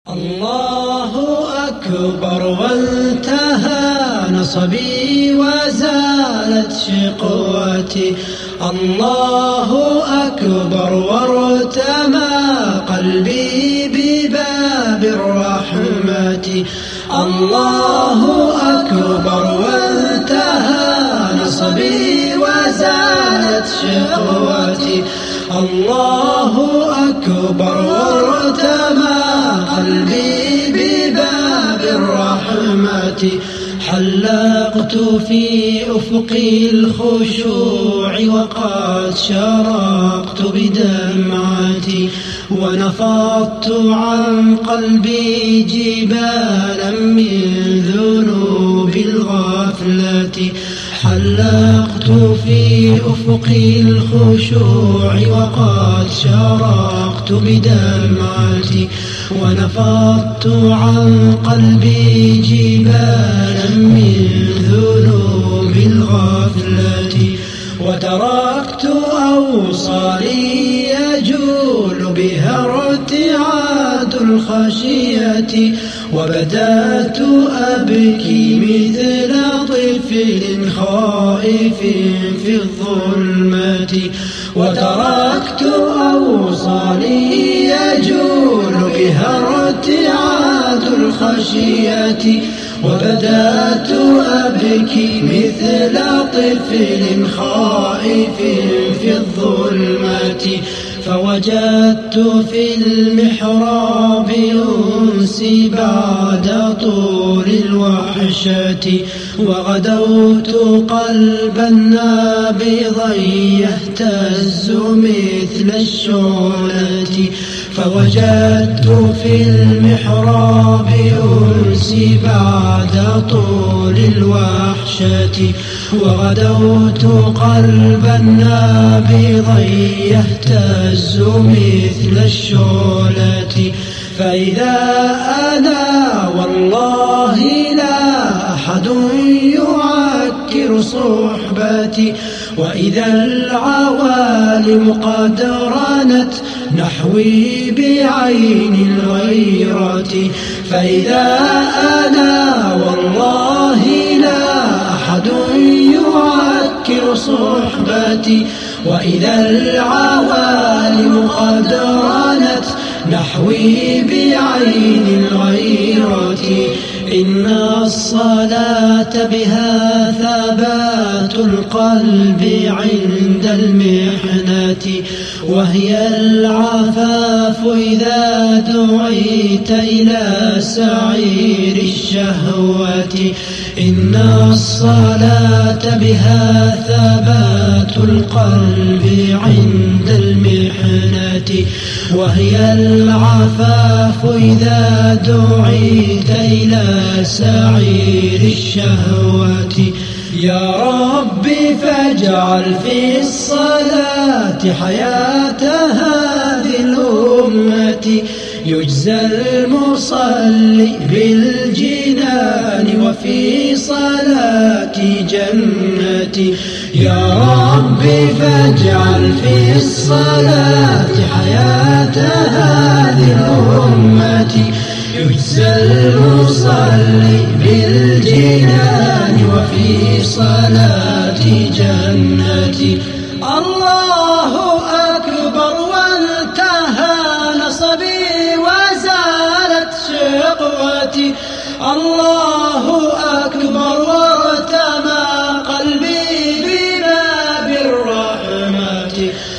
الله أكبر وانتهى نصبي وزالت شقوتي. الله أكبر وارتمى قلبي بباب الرحمة. الله أكبر وانتهى نصبي وزالت شقوتي. الله أكبر وارتمى قلبي بباب الرحمة. حلقت في أفق الخشوع وقد شرقت بدمعتي، ونفضت عن قلبي جبالا من ذنوب الغفلة. حلقت في أفق الخشوع وقد شرقت بدمعتي، ونفضت عن قلبي جبالا من ذنوب الغفلة. وتركت أوصالي يجول بها ارتعاد الخشية، وبدأت أبكي مثل طفل خائف في الظلمة. وتركت أوصالي يجول بها ارتعاد الخشية، وبدأت أبكي مثل طفل خائف في الظلمة. فوجدت في المحراب أنسي بعد طول الوحشة، وغدوت قلبا نابضا يهتز مثل الشعلة. فوجدت في المحراب أنسي بعد طول الوحشة، وغدوت قلبا نابضا يهتز مثل الشعلة. فإذا أنا والله لا أحد يعكر صحبتي، وإذا العوالم قد رنت نحوي بعين الغيرة. فإذا أنا والله لا أحد يعكر صحبتي، وإذا العوالم قد رنت نحوي بعين الغيرة. إن الصلاة بها ثبات القلب عند المحنة، وهي العفاف إذا دعيت إلى سعير الشهوة. إن الصلاة بها ثبات القلب عند المحنة، وهي العفاف إذا دعيت إلى سعير الشهوة. يا ربي فاجعل في الصلاة حياة هذه الأمة، يجزى المصلي بالجنان وفي صلاتي جنتي. يا ربي فاجعل في الصلاة حياة هذه الأمة، يجزى المصلي بالجنان وفي صلاتي جنتي. الله أكبر وانتهى نصبي وزالت شقوتي. الله أكبر وارتمى قلبي بباب الرحمة.